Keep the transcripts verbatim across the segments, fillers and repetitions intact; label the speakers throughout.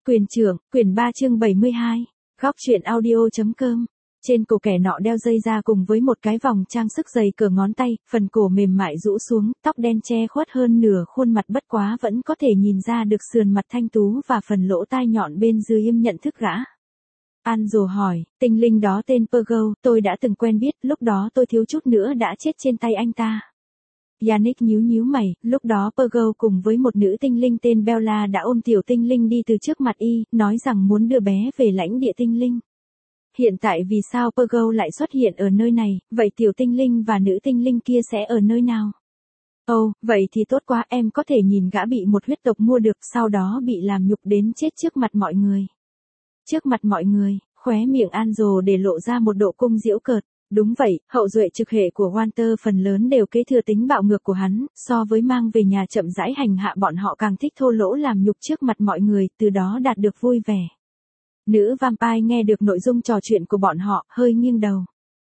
Speaker 1: Quyền trưởng, quyển ba chương bảy mươi hai, góc truyện audio.com. Trên cổ kẻ nọ đeo dây da cùng với một cái vòng trang sức dày cỡ ngón tay, phần cổ mềm mại rũ xuống, tóc đen che khuất hơn nửa khuôn mặt bất quá vẫn có thể nhìn ra được sườn mặt thanh tú và phần lỗ tai nhọn bên dưới im nhận thức gã. Anzo hỏi, tinh linh đó tên Pergo, tôi đã từng quen biết, lúc đó tôi thiếu chút nữa đã chết trên tay anh ta. Yannick nhíu nhíu mày, lúc đó Pergo cùng với một nữ tinh linh tên Bella đã ôm tiểu tinh linh đi từ trước mặt y, nói rằng muốn đưa bé về lãnh địa tinh linh. Hiện tại vì sao Pergo lại xuất hiện ở nơi này, vậy tiểu tinh linh và nữ tinh linh kia sẽ ở nơi nào? Ồ, oh, vậy thì tốt quá, em có thể nhìn gã bị một huyết tộc mua được, sau đó bị làm nhục đến chết trước mặt mọi người. Trước mặt mọi người, khóe miệng Anzo để lộ ra một độ cung giễu cợt. Đúng vậy, hậu duệ trực hệ của Walter phần lớn đều kế thừa tính bạo ngược của hắn, so với mang về nhà chậm rãi hành hạ bọn họ càng thích thô lỗ làm nhục trước mặt mọi người, từ đó đạt được vui vẻ. Nữ vampire nghe được nội dung trò chuyện của bọn họ, hơi nghiêng đầu.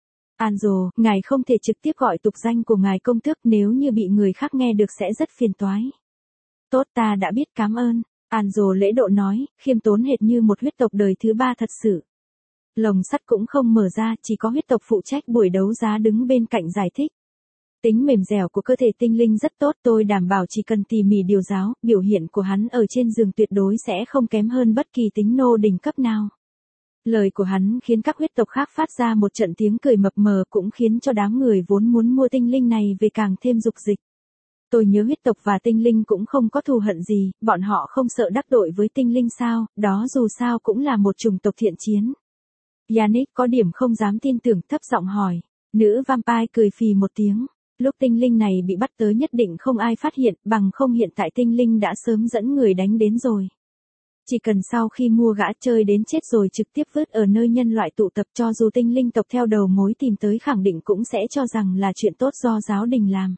Speaker 1: Anzo, ngài không thể trực tiếp gọi tục danh của ngài công tước, nếu như bị người khác nghe được sẽ rất phiền toái. Tốt, ta đã biết, cảm ơn. Anzo lễ độ nói, khiêm tốn hệt như một huyết tộc đời thứ ba thật sự. Lồng sắt cũng không mở ra, chỉ có huyết tộc phụ trách buổi đấu giá đứng bên cạnh giải thích. Tính mềm dẻo của cơ thể tinh linh rất tốt, tôi đảm bảo chỉ cần tỉ mỉ điều giáo, biểu hiện của hắn ở trên giường tuyệt đối sẽ không kém hơn bất kỳ tính nô đỉnh cấp nào. Lời của hắn khiến các huyết tộc khác phát ra một trận tiếng cười mập mờ, cũng khiến cho đám người vốn muốn mua tinh linh này về càng thêm dục dịch. Tôi nhớ huyết tộc và tinh linh cũng không có thù hận gì, bọn họ không sợ đắc tội với tinh linh sao, đó dù sao cũng là một chủng tộc thiện chiến. Yannick có điểm không dám tin tưởng, thấp giọng hỏi. Nữ vampire cười phì một tiếng. Lúc tinh linh này bị bắt tới nhất định không ai phát hiện, bằng không hiện tại tinh linh đã sớm dẫn người đánh đến rồi. Chỉ cần sau khi mua gã chơi đến chết rồi trực tiếp vứt ở nơi nhân loại tụ tập, cho dù tinh linh tộc theo đầu mối tìm tới khẳng định cũng sẽ cho rằng là chuyện tốt do giáo đình làm.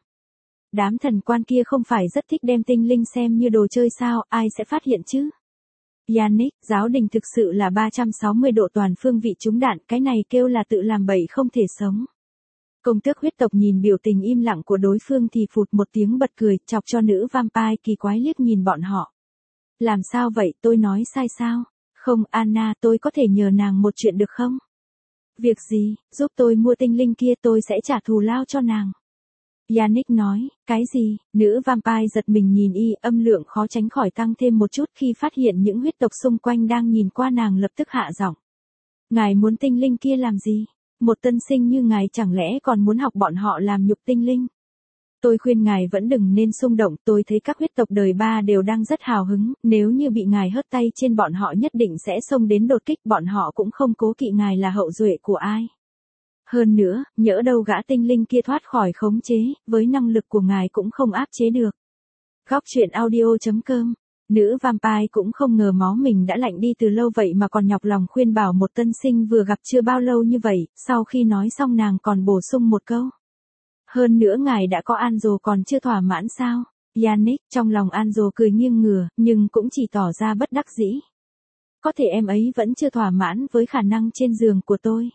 Speaker 1: Đám thần quan kia không phải rất thích đem tinh linh xem như đồ chơi sao, ai sẽ phát hiện chứ? Yannick, giáo đình thực sự là ba trăm sáu mươi độ toàn phương vị trúng đạn, cái này kêu là tự làm bậy không thể sống. Công tước huyết tộc nhìn biểu tình im lặng của đối phương thì phụt một tiếng bật cười, chọc cho nữ vampire kỳ quái liếc nhìn bọn họ. Làm sao vậy, tôi nói sai sao? Không, Anna, tôi có thể nhờ nàng một chuyện được không? Việc gì, giúp tôi mua tinh linh kia, tôi sẽ trả thù lao cho nàng. Yannick nói, cái gì? Nữ vampire giật mình nhìn y, âm lượng khó tránh khỏi tăng thêm một chút khi phát hiện những huyết tộc xung quanh đang nhìn qua nàng, lập tức hạ giọng. Ngài muốn tinh linh kia làm gì? Một tân sinh như ngài chẳng lẽ còn muốn học bọn họ làm nhục tinh linh? Tôi khuyên ngài vẫn đừng nên xung động, tôi thấy các huyết tộc đời ba đều đang rất hào hứng, nếu như bị ngài hớt tay trên bọn họ nhất định sẽ xông đến đột kích, bọn họ cũng không cố kỵ ngài là hậu duệ của ai. Hơn nữa, nhỡ đâu gã tinh linh kia thoát khỏi khống chế, với năng lực của ngài cũng không áp chế được. Góc truyện audio.com. Nữ vampire cũng không ngờ máu mình đã lạnh đi từ lâu vậy mà còn nhọc lòng khuyên bảo một tân sinh vừa gặp chưa bao lâu như vậy, sau khi nói xong nàng còn bổ sung một câu. Hơn nữa ngài đã có Anzo còn chưa thỏa mãn sao? Yannick, trong lòng Anzo cười nghiêng ngửa, nhưng cũng chỉ tỏ ra bất đắc dĩ. Có thể em ấy vẫn chưa thỏa mãn với khả năng trên giường của tôi.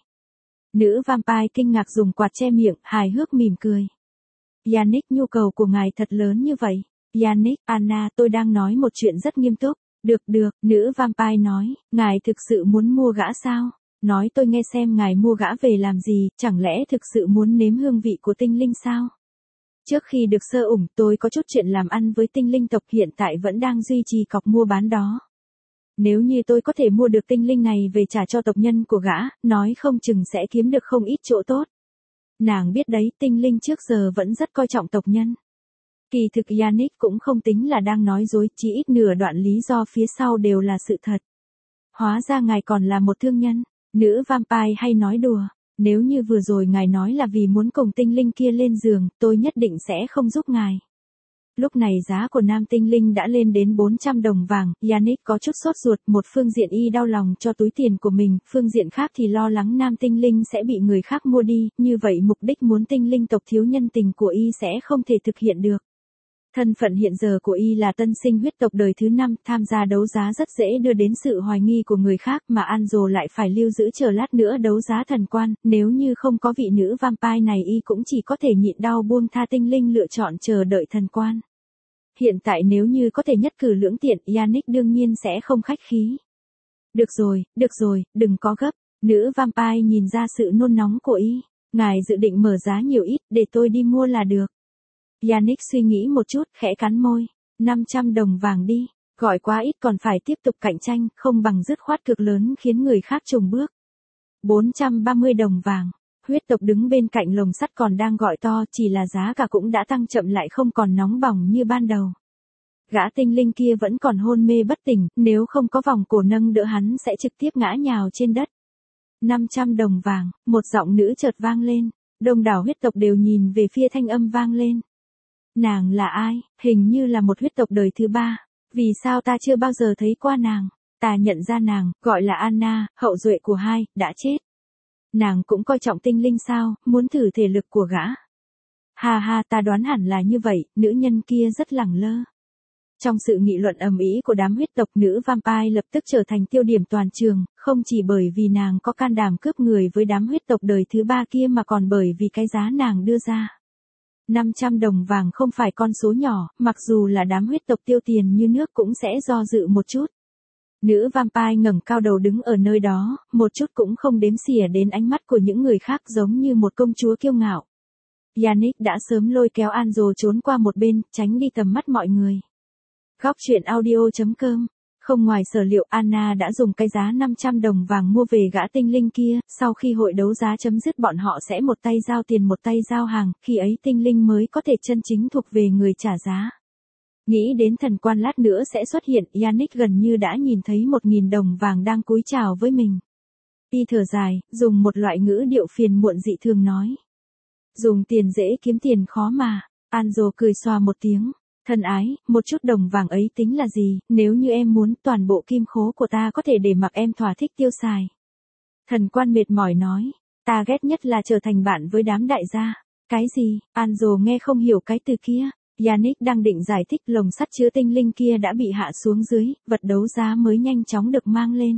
Speaker 1: Nữ vampire kinh ngạc dùng quạt che miệng, hài hước mỉm cười. Yannick, nhu cầu của ngài thật lớn như vậy. Yannick, Anna, tôi đang nói một chuyện rất nghiêm túc. Được được, nữ vampire nói, ngài thực sự muốn mua gã sao? Nói tôi nghe xem, ngài mua gã về làm gì, chẳng lẽ thực sự muốn nếm hương vị của tinh linh sao? Trước khi được sơ ủng, tôi có chút chuyện làm ăn với tinh linh tộc, hiện tại vẫn đang duy trì cọc mua bán đó. Nếu như tôi có thể mua được tinh linh này về trả cho tộc nhân của gã, nói không chừng sẽ kiếm được không ít chỗ tốt. Nàng biết đấy, tinh linh trước giờ vẫn rất coi trọng tộc nhân. Kỳ thực Yannick cũng không tính là đang nói dối, chỉ ít nửa đoạn lý do phía sau đều là sự thật. Hóa ra ngài còn là một thương nhân. Nữ vampire hay nói đùa, nếu như vừa rồi ngài nói là vì muốn cùng tinh linh kia lên giường, tôi nhất định sẽ không giúp ngài. Lúc này giá của nam tinh linh đã lên đến bốn trăm đồng vàng, Yannick có chút sốt ruột, một phương diện y đau lòng cho túi tiền của mình, phương diện khác thì lo lắng nam tinh linh sẽ bị người khác mua đi, như vậy mục đích muốn tinh linh tộc thiếu nhân tình của y sẽ không thể thực hiện được. Thân phận hiện giờ của y là tân sinh huyết tộc đời thứ năm, tham gia đấu giá rất dễ đưa đến sự hoài nghi của người khác, mà Anzo lại phải lưu giữ chờ lát nữa đấu giá thần quan, nếu như không có vị nữ vampire này y cũng chỉ có thể nhịn đau buông tha tinh linh, lựa chọn chờ đợi thần quan. hiện tại nếu như có thể nhất cử lưỡng tiện, Yannick đương nhiên sẽ không khách khí. Được rồi, được rồi, đừng có gấp. Nữ vampire nhìn ra sự nôn nóng của y. Ngài dự định mở giá nhiều ít, để tôi đi mua là được. Yannick suy nghĩ một chút, khẽ cắn môi. năm trăm đồng vàng đi. Gọi quá ít còn phải tiếp tục cạnh tranh, không bằng dứt khoát cực lớn khiến người khác chùng bước. bốn trăm ba mươi đồng vàng. Huyết tộc đứng bên cạnh lồng sắt còn đang gọi to, chỉ là giá cả cũng đã tăng chậm lại không còn nóng bỏng như ban đầu. Gã tinh linh kia vẫn còn hôn mê bất tỉnh, nếu không có vòng cổ nâng đỡ hắn sẽ trực tiếp ngã nhào trên đất. năm trăm đồng vàng, một giọng nữ chợt vang lên, đông đảo huyết tộc đều nhìn về phía thanh âm vang lên. Nàng là ai? Hình như là một huyết tộc đời thứ ba. Vì sao ta chưa bao giờ thấy qua nàng? Ta nhận ra nàng, gọi là Anna, hậu duệ của hai, đã chết. Nàng cũng coi trọng tinh linh sao, muốn thử thể lực của gã. Ha ha, ta đoán hẳn là như vậy, nữ nhân kia rất lẳng lơ. Trong sự nghị luận ầm ĩ của đám huyết tộc, nữ vampire lập tức trở thành tiêu điểm toàn trường, không chỉ bởi vì nàng có can đảm cướp người với đám huyết tộc đời thứ ba kia mà còn bởi vì cái giá nàng đưa ra. năm trăm đồng vàng không phải con số nhỏ, mặc dù là đám huyết tộc tiêu tiền như nước cũng sẽ do dự một chút. Nữ vampire ngẩng cao đầu đứng ở nơi đó, một chút cũng không đếm xỉa đến ánh mắt của những người khác giống như một công chúa kiêu ngạo. Yannick đã sớm lôi kéo Anjo trốn qua một bên, tránh đi tầm mắt mọi người. Góc truyện audio chấm com. Không ngoài sở liệu, Anna đã dùng cái giá năm trăm đồng vàng mua về gã tinh linh kia, sau khi hội đấu giá chấm dứt bọn họ sẽ một tay giao tiền một tay giao hàng, khi ấy tinh linh mới có thể chân chính thuộc về người trả giá. Nghĩ đến thần quan lát nữa sẽ xuất hiện, Yannick gần như đã nhìn thấy một nghìn đồng vàng đang cúi chào với mình. Y thở dài, dùng một loại ngữ điệu phiền muộn dị thường nói. Dùng tiền dễ kiếm tiền khó mà. Anjo cười xòa một tiếng. Thân ái, một chút đồng vàng ấy tính là gì, nếu như em muốn toàn bộ kim khố của ta có thể để mặc em thỏa thích tiêu xài. Thần quan mệt mỏi nói, ta ghét nhất là trở thành bạn với đám đại gia. Cái gì? Anjo nghe không hiểu cái từ kia. Yannick đang định giải thích, lồng sắt chứa tinh linh kia đã bị hạ xuống dưới, vật đấu giá mới nhanh chóng được mang lên.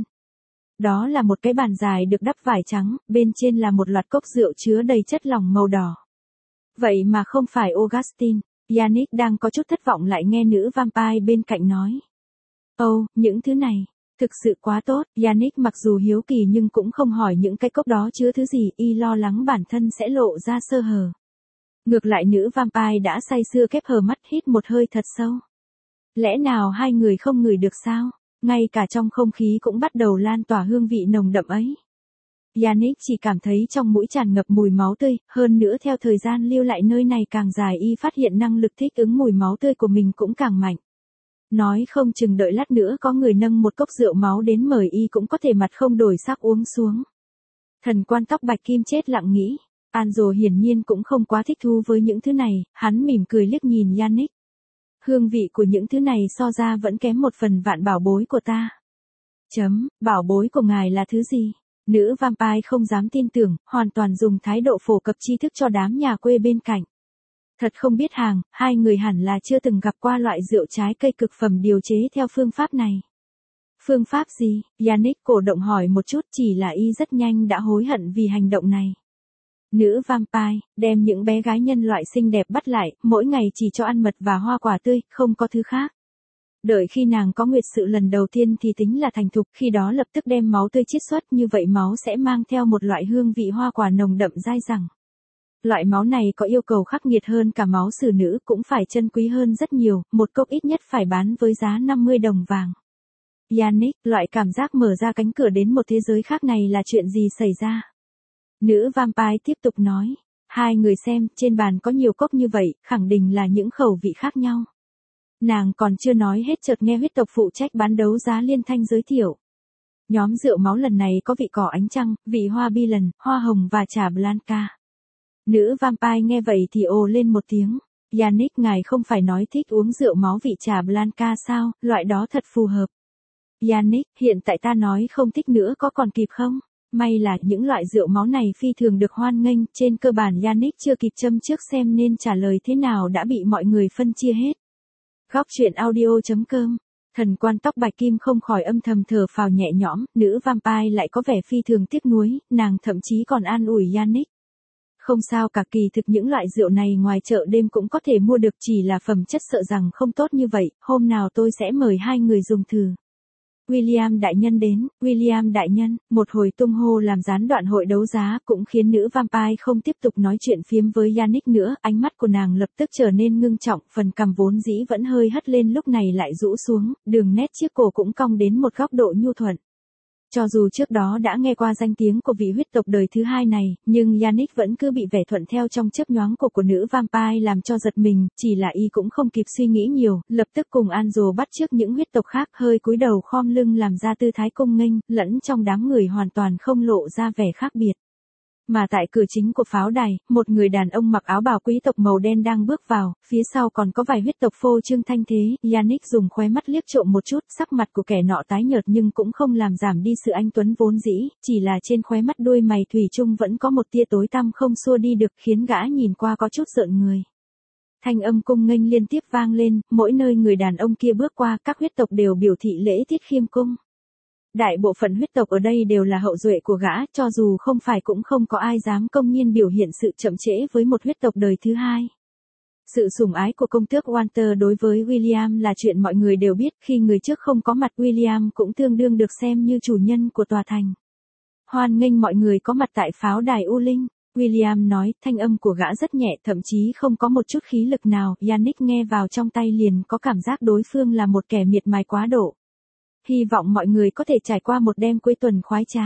Speaker 1: Đó là một cái bàn dài được đắp vải trắng, bên trên là một loạt cốc rượu chứa đầy chất lỏng màu đỏ. Vậy mà không phải Augustine. Yannick đang có chút thất vọng lại nghe nữ vampire bên cạnh nói. Ồ, oh, những thứ này, thực sự quá tốt. Yannick mặc dù hiếu kỳ nhưng cũng không hỏi những cái cốc đó chứa thứ gì, y lo lắng bản thân sẽ lộ ra sơ hở. Ngược lại nữ vampire đã say sưa khép hờ mắt hít một hơi thật sâu. Lẽ nào hai người không ngửi được sao? Ngay cả trong không khí cũng bắt đầu lan tỏa hương vị nồng đậm ấy. Yannick chỉ cảm thấy trong mũi tràn ngập mùi máu tươi, hơn nữa theo thời gian lưu lại nơi này càng dài y phát hiện năng lực thích ứng mùi máu tươi của mình cũng càng mạnh. Nói không chừng đợi lát nữa có người nâng một cốc rượu máu đến mời y cũng có thể mặt không đổi sắc uống xuống. Thần quan tóc bạch kim chết lặng nghĩ. Anjo hiển nhiên cũng không quá thích thú với những thứ này, hắn mỉm cười liếc nhìn Yannick. Hương vị của những thứ này so ra vẫn kém một phần vạn bảo bối của ta. Chấm, bảo bối của ngài là thứ gì? Nữ vampire không dám tin tưởng, hoàn toàn dùng thái độ phổ cập tri thức cho đám nhà quê bên cạnh. Thật không biết hàng, hai người hẳn là chưa từng gặp qua loại rượu trái cây cực phẩm điều chế theo phương pháp này. Phương pháp gì? Yannick cổ động hỏi một chút, chỉ là y rất nhanh đã hối hận vì hành động này. Nữ vampire, đem những bé gái nhân loại xinh đẹp bắt lại, mỗi ngày chỉ cho ăn mật và hoa quả tươi, không có thứ khác. Đợi khi nàng có nguyệt sự lần đầu tiên thì tính là thành thục, khi đó lập tức đem máu tươi chiết xuất, như vậy máu sẽ mang theo một loại hương vị hoa quả nồng đậm dai dẳng. Loại máu này có yêu cầu khắc nghiệt hơn cả máu xử nữ, cũng phải chân quý hơn rất nhiều, một cốc ít nhất phải bán với giá năm mươi đồng vàng. Yannick, loại cảm giác mở ra cánh cửa đến một thế giới khác này là chuyện gì xảy ra? Nữ vampire tiếp tục nói, hai người xem, trên bàn có nhiều cốc như vậy, khẳng định là những khẩu vị khác nhau. Nàng còn chưa nói hết chợt nghe huyết tộc phụ trách bán đấu giá liên thanh giới thiệu. Nhóm rượu máu lần này có vị cỏ ánh trăng, vị hoa bi lần, hoa hồng và trà Blanca. Nữ vampire nghe vậy thì ồ lên một tiếng. Yannick, ngài không phải nói thích uống rượu máu vị trà Blanca sao, loại đó thật phù hợp. Yannick, hiện tại ta nói không thích nữa có còn kịp không? May là những loại rượu máu này phi thường được hoan nghênh, trên cơ bản Yannick chưa kịp châm trước xem nên trả lời thế nào đã bị mọi người phân chia hết. Góc truyện audio chấm com. Thần quan tóc bạch kim không khỏi âm thầm thở phào nhẹ nhõm, nữ vampire lại có vẻ phi thường tiếc nuối, nàng thậm chí còn an ủi Yannick. Không sao cả, kỳ thực những loại rượu này ngoài chợ đêm cũng có thể mua được, chỉ là phẩm chất sợ rằng không tốt như vậy, hôm nào tôi sẽ mời hai người dùng thử. William đại nhân đến, William đại nhân, một hồi tung hô làm gián đoạn hội đấu giá cũng khiến nữ vampire không tiếp tục nói chuyện phiếm với Yannick nữa, ánh mắt của nàng lập tức trở nên ngưng trọng, phần cằm vốn dĩ vẫn hơi hất lên lúc này lại rũ xuống, đường nét chiếc cổ cũng cong đến một góc độ nhu thuận. Cho dù trước đó đã nghe qua danh tiếng của vị huyết tộc đời thứ hai này, nhưng Yannick vẫn cứ bị vẻ thuận theo trong chớp nhoáng cổ của nữ vampire làm cho giật mình, chỉ là y cũng không kịp suy nghĩ nhiều, lập tức cùng Anjo bắt chước những huyết tộc khác hơi cúi đầu khom lưng làm ra tư thái cung nghênh, lẫn trong đám người hoàn toàn không lộ ra vẻ khác biệt. Mà tại cửa chính của pháo đài, một người đàn ông mặc áo bào quý tộc màu đen đang bước vào, phía sau còn có vài huyết tộc phô trương thanh thế, Yannick dùng khóe mắt liếc trộm một chút, sắc mặt của kẻ nọ tái nhợt nhưng cũng không làm giảm đi sự anh tuấn vốn dĩ, chỉ là trên khóe mắt đuôi mày thủy chung vẫn có một tia tối tăm không xua đi được, khiến gã nhìn qua có chút rợn người. Thanh âm cung nghênh liên tiếp vang lên, mỗi nơi người đàn ông kia bước qua, các huyết tộc đều biểu thị lễ tiết khiêm cung. Đại bộ phận huyết tộc ở đây đều là hậu duệ của gã, cho dù không phải cũng không có ai dám công nhiên biểu hiện sự chậm trễ với một huyết tộc đời thứ hai. Sự sủng ái của công tước Walter đối với William là chuyện mọi người đều biết, khi người trước không có mặt William cũng tương đương được xem như chủ nhân của tòa thành. Hoan nghênh mọi người có mặt tại pháo đài U Linh, William nói, thanh âm của gã rất nhẹ, thậm chí không có một chút khí lực nào, Yannick nghe vào trong tay liền có cảm giác đối phương là một kẻ miệt mài quá độ. Hy vọng mọi người có thể trải qua một đêm cuối tuần khoái trá.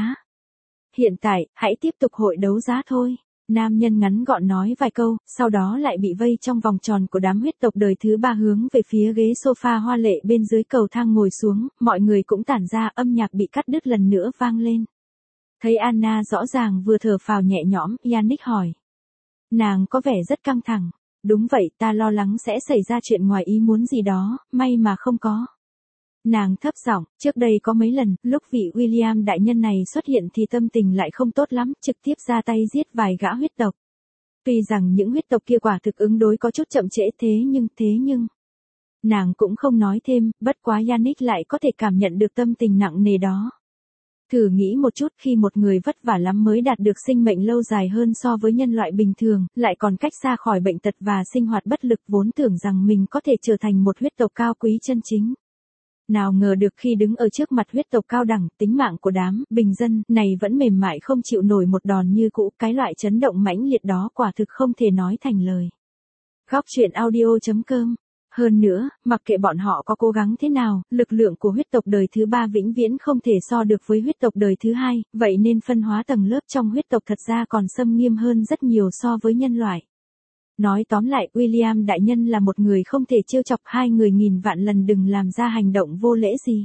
Speaker 1: Hiện tại, hãy tiếp tục hội đấu giá thôi. Nam nhân ngắn gọn nói vài câu, sau đó lại bị vây trong vòng tròn của đám huyết tộc đời thứ ba hướng về phía ghế sofa hoa lệ bên dưới cầu thang ngồi xuống, mọi người cũng tản ra, âm nhạc bị cắt đứt lần nữa vang lên. Thấy Anna rõ ràng vừa thở phào nhẹ nhõm, Yannick hỏi. Nàng có vẻ rất căng thẳng. Đúng vậy, ta lo lắng sẽ xảy ra chuyện ngoài ý muốn gì đó, may mà không có. Nàng thấp giọng, trước đây có mấy lần, lúc vị William đại nhân này xuất hiện thì tâm tình lại không tốt lắm, trực tiếp ra tay giết vài gã huyết tộc. Tuy rằng những huyết tộc kia quả thực ứng đối có chút chậm trễ thế nhưng, thế nhưng... Nàng cũng không nói thêm, bất quá Yannick lại có thể cảm nhận được tâm tình nặng nề đó. Thử nghĩ một chút, khi một người vất vả lắm mới đạt được sinh mệnh lâu dài hơn so với nhân loại bình thường, lại còn cách xa khỏi bệnh tật và sinh hoạt bất lực, vốn tưởng rằng mình có thể trở thành một huyết tộc cao quý chân chính. Nào ngờ được khi đứng ở trước mặt huyết tộc cao đẳng, tính mạng của đám bình dân này vẫn mềm mại không chịu nổi một đòn như cũ, cái loại chấn động mãnh liệt đó quả thực không thể nói thành lời. Góc truyện audio chấm com. Hơn nữa, mặc kệ bọn họ có cố gắng thế nào, lực lượng của huyết tộc đời thứ ba vĩnh viễn không thể so được với huyết tộc đời thứ hai, vậy nên phân hóa tầng lớp trong huyết tộc thật ra còn xâm nghiêm hơn rất nhiều so với nhân loại. Nói tóm lại, William đại nhân là một người không thể trêu chọc, hai người nghìn vạn lần đừng làm ra hành động vô lễ gì.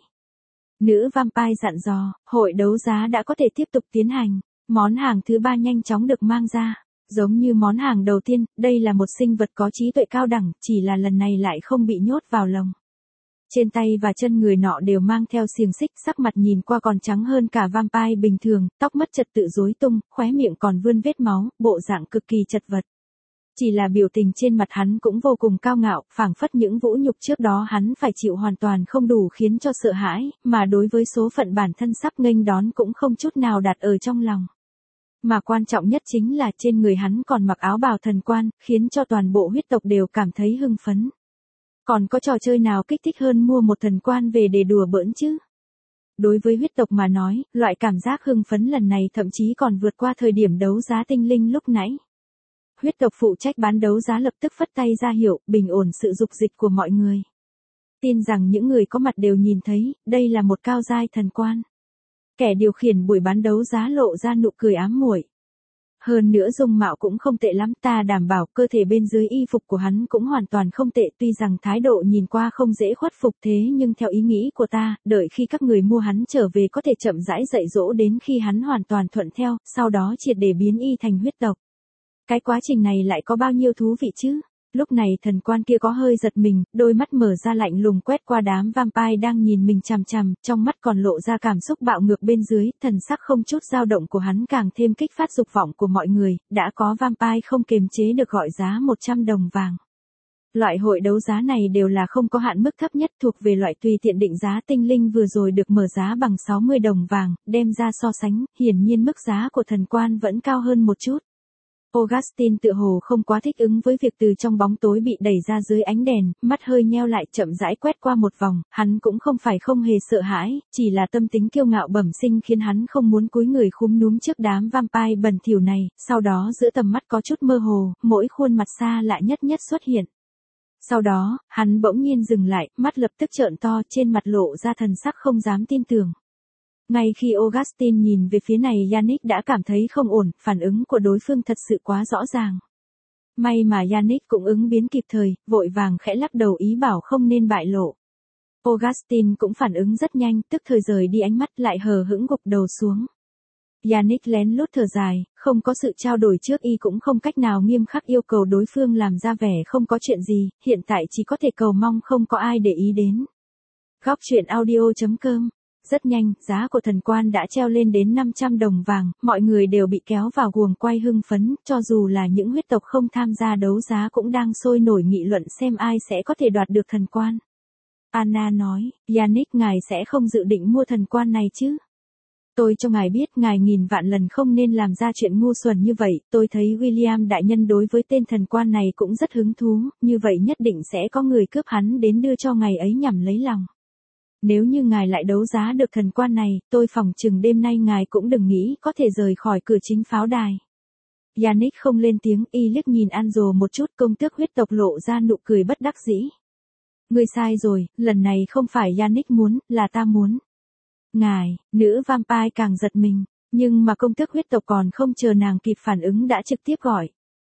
Speaker 1: Nữ vampire dặn dò, hội đấu giá đã có thể tiếp tục tiến hành, món hàng thứ ba nhanh chóng được mang ra. Giống như món hàng đầu tiên, đây là một sinh vật có trí tuệ cao đẳng, chỉ là lần này lại không bị nhốt vào lồng. Trên tay và chân người nọ đều mang theo xiềng xích, sắc mặt nhìn qua còn trắng hơn cả vampire bình thường, tóc mất trật tự rối tung, khóe miệng còn vươn vết máu, bộ dạng cực kỳ chật vật. Chỉ là biểu tình trên mặt hắn cũng vô cùng cao ngạo, phảng phất những vũ nhục trước đó hắn phải chịu hoàn toàn không đủ khiến cho sợ hãi, mà đối với số phận bản thân sắp nghênh đón cũng không chút nào đặt ở trong lòng. Mà quan trọng nhất chính là trên người hắn còn mặc áo bào thần quan, khiến cho toàn bộ huyết tộc đều cảm thấy hưng phấn. Còn có trò chơi nào kích thích hơn mua một thần quan về để đùa bỡn chứ? Đối với huyết tộc mà nói, loại cảm giác hưng phấn lần này thậm chí còn vượt qua thời điểm đấu giá tinh linh lúc nãy. Huyết tộc phụ trách bán đấu giá lập tức phất tay ra hiệu, bình ổn sự dục dịch của mọi người. Tin rằng những người có mặt đều nhìn thấy, đây là một cao giai thần quan. Kẻ điều khiển buổi bán đấu giá lộ ra nụ cười ám muội. Hơn nữa dung mạo cũng không tệ lắm, ta đảm bảo cơ thể bên dưới y phục của hắn cũng hoàn toàn không tệ, tuy rằng thái độ nhìn qua không dễ khuất phục thế nhưng theo ý nghĩ của ta, đợi khi các người mua hắn trở về có thể chậm rãi dạy dỗ đến khi hắn hoàn toàn thuận theo, sau đó triệt để biến y thành huyết tộc. Cái quá trình này lại có bao nhiêu thú vị chứ? Lúc này thần quan kia có hơi giật mình, đôi mắt mở ra lạnh lùng quét qua đám vampire đang nhìn mình chằm chằm, trong mắt còn lộ ra cảm xúc bạo ngược bên dưới, thần sắc không chút dao động của hắn càng thêm kích phát dục vọng của mọi người, đã có vampire không kiềm chế được gọi giá một trăm đồng vàng. Loại hội đấu giá này đều là không có hạn mức thấp nhất, thuộc về loại tùy tiện định giá, tinh linh vừa rồi được mở giá bằng sáu mươi đồng vàng, đem ra so sánh, hiển nhiên mức giá của thần quan vẫn cao hơn một chút. Augustin tựa hồ không quá thích ứng với việc từ trong bóng tối bị đẩy ra dưới ánh đèn, mắt hơi nheo lại chậm rãi quét qua một vòng, hắn cũng không phải không hề sợ hãi, chỉ là tâm tính kiêu ngạo bẩm sinh khiến hắn không muốn cúi người khúm núm trước đám vampire bẩn thỉu này, sau đó giữa tầm mắt có chút mơ hồ, mỗi khuôn mặt xa lạ nhất nhất xuất hiện. Sau đó, hắn bỗng nhiên dừng lại, mắt lập tức trợn to, trên mặt lộ ra thần sắc không dám tin tưởng. Ngay khi Augustin nhìn về phía này, Yannick đã cảm thấy không ổn, phản ứng của đối phương thật sự quá rõ ràng. May mà Yannick cũng ứng biến kịp thời, vội vàng khẽ lắc đầu ý bảo không nên bại lộ. Augustin cũng phản ứng rất nhanh, tức thời rời đi ánh mắt lại hờ hững gục đầu xuống. Yannick lén lút thở dài, không có sự trao đổi trước y cũng không cách nào nghiêm khắc yêu cầu đối phương làm ra vẻ không có chuyện gì, hiện tại chỉ có thể cầu mong không có ai để ý đến. Góc truyện audio chấm com. Rất nhanh, giá của thần quan đã treo lên đến năm trăm đồng vàng, mọi người đều bị kéo vào guồng quay hưng phấn, cho dù là những huyết tộc không tham gia đấu giá cũng đang sôi nổi nghị luận xem ai sẽ có thể đoạt được thần quan. Anna nói, Yannick ngài sẽ không dự định mua thần quan này chứ? Tôi cho ngài biết ngài nghìn vạn lần không nên làm ra chuyện ngu xuẩn như vậy, tôi thấy William đại nhân đối với tên thần quan này cũng rất hứng thú, như vậy nhất định sẽ có người cướp hắn đến đưa cho ngài ấy nhằm lấy lòng. Nếu như ngài lại đấu giá được thần quan này, tôi phỏng chừng đêm nay ngài cũng đừng nghĩ có thể rời khỏi cửa chính pháo đài. Yannick không lên tiếng, y liếc nhìn Anjo một chút, công tước huyết tộc lộ ra nụ cười bất đắc dĩ. Ngươi sai rồi, lần này không phải Yannick muốn, là ta muốn. Ngài, nữ vampire càng giật mình, nhưng mà công tước huyết tộc còn không chờ nàng kịp phản ứng đã trực tiếp gọi.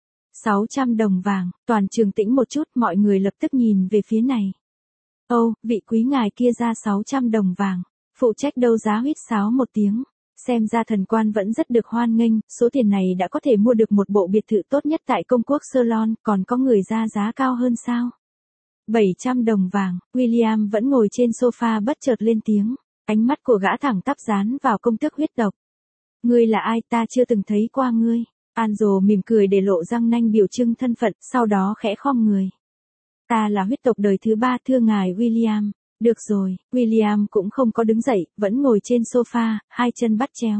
Speaker 1: sáu trăm đồng vàng, toàn trường tĩnh một chút, mọi người lập tức nhìn về phía này. Âu, oh, vị quý ngài kia ra sáu trăm đồng vàng, phụ trách đấu giá huýt sáo một tiếng. Xem ra thần quan vẫn rất được hoan nghênh, số tiền này đã có thể mua được một bộ biệt thự tốt nhất tại công quốc Ceylon, còn có người ra giá cao hơn sao? bảy trăm đồng vàng, William vẫn ngồi trên sofa bất chợt lên tiếng, ánh mắt của gã thẳng tắp dán vào công tước huyết tộc. Ngươi là ai, ta chưa từng thấy qua ngươi. Anjo mỉm cười để lộ răng nanh biểu trưng thân phận, sau đó khẽ khom người. Ta là huyết tộc đời thứ ba thưa ngài William. Được rồi, William cũng không có đứng dậy, vẫn ngồi trên sofa, hai chân bắt chéo.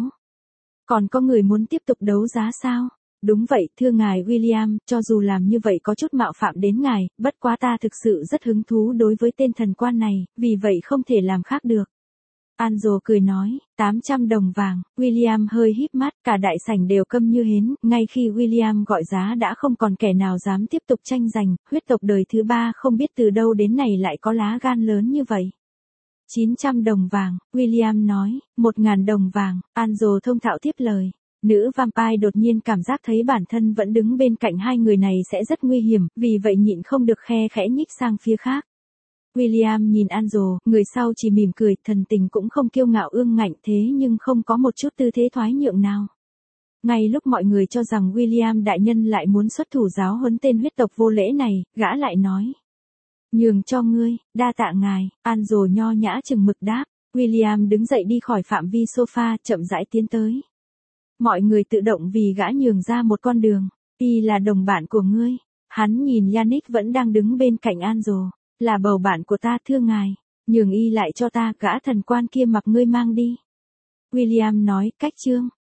Speaker 1: Còn có người muốn tiếp tục đấu giá sao? Đúng vậy, thưa ngài William, cho dù làm như vậy có chút mạo phạm đến ngài, bất quá ta thực sự rất hứng thú đối với tên thần quan này, vì vậy không thể làm khác được. Anjo cười nói, tám trăm đồng vàng, William hơi híp mắt, cả đại sảnh đều câm như hến, ngay khi William gọi giá đã không còn kẻ nào dám tiếp tục tranh giành, huyết tộc đời thứ ba không biết từ đâu đến này lại có lá gan lớn như vậy. chín trăm đồng vàng, William nói, một nghìn đồng vàng, Anjo thông thạo tiếp lời. Nữ vampire đột nhiên cảm giác thấy bản thân vẫn đứng bên cạnh hai người này sẽ rất nguy hiểm, vì vậy nhịn không được khe khẽ nhích sang phía khác. William nhìn Anjo, người sau chỉ mỉm cười, thần tình cũng không kiêu ngạo ương ngạnh thế nhưng không có một chút tư thế thoái nhượng nào. Ngay lúc mọi người cho rằng William đại nhân lại muốn xuất thủ giáo huấn tên huyết tộc vô lễ này, gã lại nói. Nhường cho ngươi, đa tạ ngài, Anjo nho nhã chừng mực đáp. William đứng dậy đi khỏi phạm vi sofa, chậm rãi tiến tới. Mọi người tự động vì gã nhường ra một con đường. Y là đồng bạn của ngươi. Hắn nhìn Yannick vẫn đang đứng bên cạnh Anjo. Là bầu bạn của ta thưa ngài. Nhường y lại cho ta, gã thần quan kia mặc ngươi mang đi. William nói, cách chương.